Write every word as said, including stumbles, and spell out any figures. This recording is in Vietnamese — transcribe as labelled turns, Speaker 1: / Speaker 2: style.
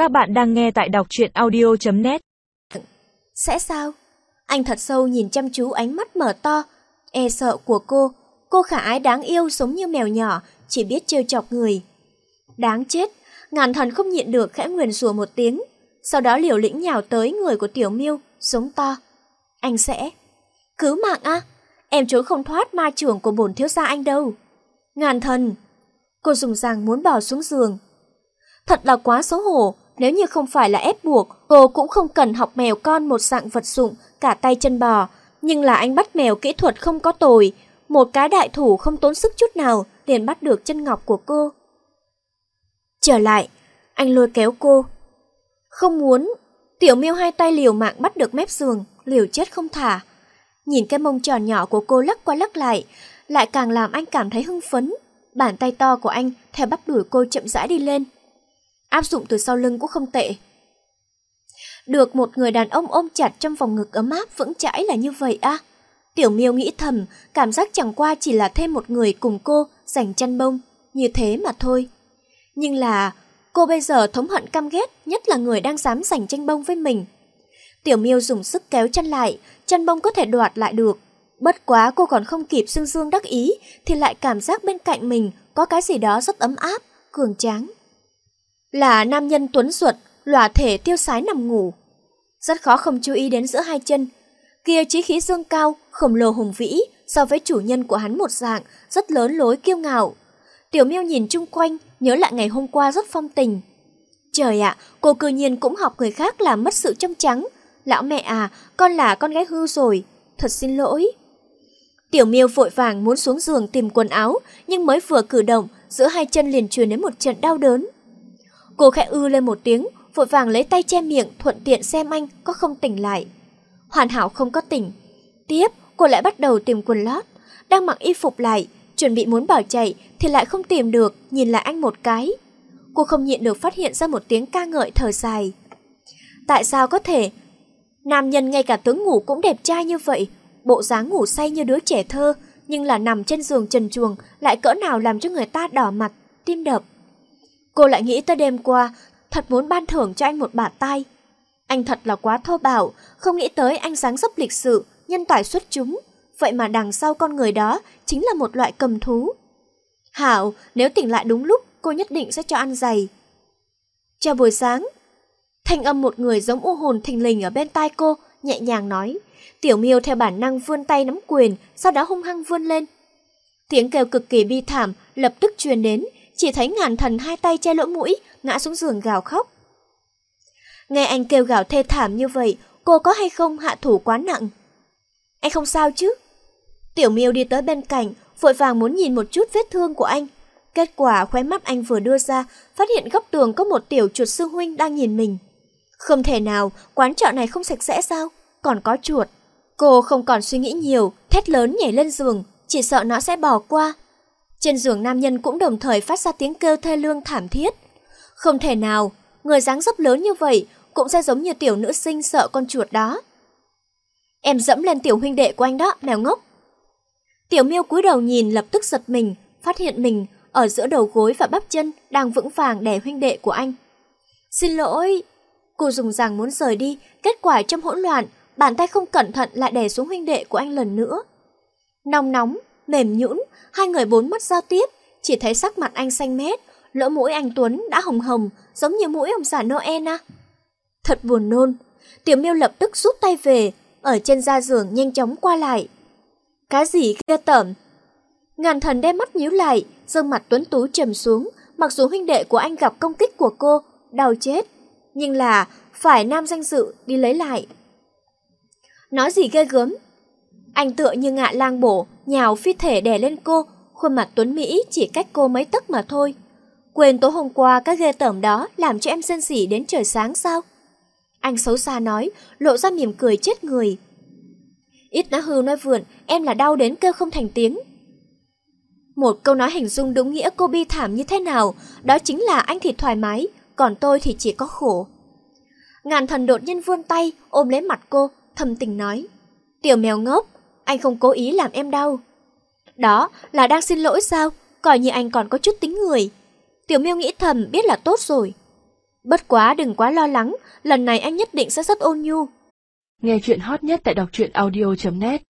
Speaker 1: Các bạn đang nghe tại đọc truyện audio chấm net.
Speaker 2: Sẽ sao? Anh thật sâu nhìn chăm chú ánh mắt mở to, e sợ của cô. Cô khả ái đáng yêu giống như mèo nhỏ, chỉ biết trêu chọc người. Đáng chết, Ngàn Thần không nhịn được khẽ nguyền rủa một tiếng, sau đó liều lĩnh nhào tới người của Tiểu Miêu, giống to. Anh sẽ... Cứu mạng à? Em trốn không thoát ma chưởng của bổn thiếu gia anh đâu. Ngàn Thần... Cô dùng rằng muốn bò xuống giường. Thật là quá xấu hổ, nếu như không phải là ép buộc, cô cũng không cần học mèo con một dạng vật dụng, cả tay chân bò. Nhưng là anh bắt mèo kỹ thuật không có tồi, một cái đại thủ không tốn sức chút nào, liền bắt được chân ngọc của cô. Trở lại, anh lôi kéo cô. Không muốn, Tiểu Miêu hai tay liều mạng bắt được mép giường, liều chết không thả. Nhìn cái mông tròn nhỏ của cô lắc qua lắc lại, lại càng làm anh cảm thấy hưng phấn. Bàn tay to của anh theo bắp đuổi cô chậm rãi đi lên. Áp dụng từ sau lưng cũng không tệ. Được một người đàn ông ôm chặt trong vòng ngực ấm áp vững chãi là như vậy à? Tiểu Miêu nghĩ thầm, cảm giác chẳng qua chỉ là thêm một người cùng cô giành chăn bông, như thế mà thôi. Nhưng là cô bây giờ thống hận căm ghét, nhất là người đang dám giành tranh bông với mình. Tiểu Miêu dùng sức kéo chăn lại, chăn bông có thể đoạt lại được. Bất quá cô còn không kịp sương dương đắc ý thì lại cảm giác bên cạnh mình có cái gì đó rất ấm áp, cường tráng. Là nam nhân tuấn duật, lòa thể tiêu sái nằm ngủ. Rất khó không chú ý đến giữa hai chân. Kia chí khí dương cao, khổng lồ hùng vĩ, so với chủ nhân của hắn một dạng, rất lớn lối kiêu ngạo. Tiểu Miêu nhìn chung quanh, nhớ lại ngày hôm qua rất phong tình. Trời ạ, cô cư nhiên cũng học người khác làm mất sự trong trắng. Lão mẹ à, con là con gái hư rồi, thật xin lỗi. Tiểu Miêu vội vàng muốn xuống giường tìm quần áo, nhưng mới vừa cử động, giữa hai chân liền truyền đến một trận đau đớn. Cô khẽ ư lên một tiếng, vội vàng lấy tay che miệng, thuận tiện xem anh có không tỉnh lại. Hoàn hảo không có tỉnh. Tiếp, cô lại bắt đầu tìm quần lót, đang mặc y phục lại, chuẩn bị muốn bỏ chạy thì lại không tìm được, nhìn lại anh một cái. Cô không nhịn được phát hiện ra một tiếng ca ngợi thở dài. Tại sao có thể? Nam nhân ngay cả tướng ngủ cũng đẹp trai như vậy, bộ dáng ngủ say như đứa trẻ thơ, nhưng là nằm trên giường trần truồng lại cỡ nào làm cho người ta đỏ mặt, tim đập. Cô lại nghĩ tới đêm qua, thật muốn ban thưởng cho anh một bạt tai. Anh thật là quá thô bạo, không nghĩ tới anh dáng dấp lịch sự, nhân tài xuất chúng, vậy mà đằng sau con người đó chính là một loại cầm thú. Hảo, nếu tỉnh lại đúng lúc, cô nhất định sẽ cho ăn giày. Chào buổi sáng. Thanh âm một người giống u hồn thình lình ở bên tai cô, nhẹ nhàng nói. Tiểu Miêu theo bản năng vươn tay nắm quyền, sau đó hung hăng vươn lên. Tiếng kêu cực kỳ bi thảm lập tức truyền đến, chỉ thấy Ngàn Thần hai tay che lỗ mũi, ngã xuống giường gào khóc. Nghe anh kêu gào thê thảm như vậy, cô có hay không hạ thủ quá nặng? Anh không sao chứ? Tiểu Miêu đi tới bên cạnh, vội vàng muốn nhìn một chút vết thương của anh. Kết quả khóe mắt anh vừa đưa ra, phát hiện góc tường có một tiểu chuột sư huynh đang nhìn mình. Không thể nào, quán trọ này không sạch sẽ sao? Còn có chuột. Cô không còn suy nghĩ nhiều, thét lớn nhảy lên giường, chỉ sợ nó sẽ bỏ qua. Trên giường nam nhân cũng đồng thời phát ra tiếng kêu thê lương thảm thiết. Không thể nào, người dáng dấp lớn như vậy cũng sẽ giống như tiểu nữ sinh sợ con chuột đó. Em dẫm lên tiểu huynh đệ của anh đó, mèo ngốc. Tiểu Miêu cúi đầu nhìn lập tức giật mình, phát hiện mình ở giữa đầu gối và bắp chân đang vững vàng đè huynh đệ của anh. Xin lỗi. Cô dùng rằng muốn rời đi, kết quả trong hỗn loạn, bàn tay không cẩn thận lại đè xuống huynh đệ của anh lần nữa. Nóng nóng, mềm nhũn, hai người bốn mắt giao tiếp, chỉ thấy sắc mặt anh xanh mét, lỗ mũi anh Tuấn đã hồng hồng, giống như mũi ông già Noel à. Thật buồn nôn. Tiểu Miêu lập tức rút tay về, ở trên da giường nhanh chóng qua lại. Cái gì ghê tởm? Ngàn Thần đem mắt nhíu lại, gương mặt tuấn tú trầm xuống, mặc dù huynh đệ của anh gặp công kích của cô, đau chết, nhưng là phải nam danh dự đi lấy lại. Nói gì ghê gớm? Anh tựa như ngạ lang bổ, nhào phi thể đè lên cô, khuôn mặt tuấn Mỹ chỉ cách cô mấy tấc mà thôi. Quên tối hôm qua cái ghê tởm đó làm cho em rên rỉ đến trời sáng sao? Anh xấu xa nói, lộ ra mỉm cười chết người. Ít nói hư nói vượn, em là đau đến kêu không thành tiếng. Một câu nói hình dung đúng nghĩa cô bi thảm như thế nào, đó chính là anh thì thoải mái, còn tôi thì chỉ có khổ. Ngàn Thần đột nhiên vươn tay, ôm lấy mặt cô, thầm tình nói. Tiểu mèo ngốc, anh không cố ý làm em đau. Đó là đang xin lỗi sao, coi như anh còn có chút tính người. Tiểu Miêu nghĩ thầm biết là tốt rồi. Bất quá đừng quá lo lắng, lần này anh nhất định sẽ rất ôn nhu.
Speaker 1: Nghe chuyện hot nhất tại đọc truyện audio chấm net.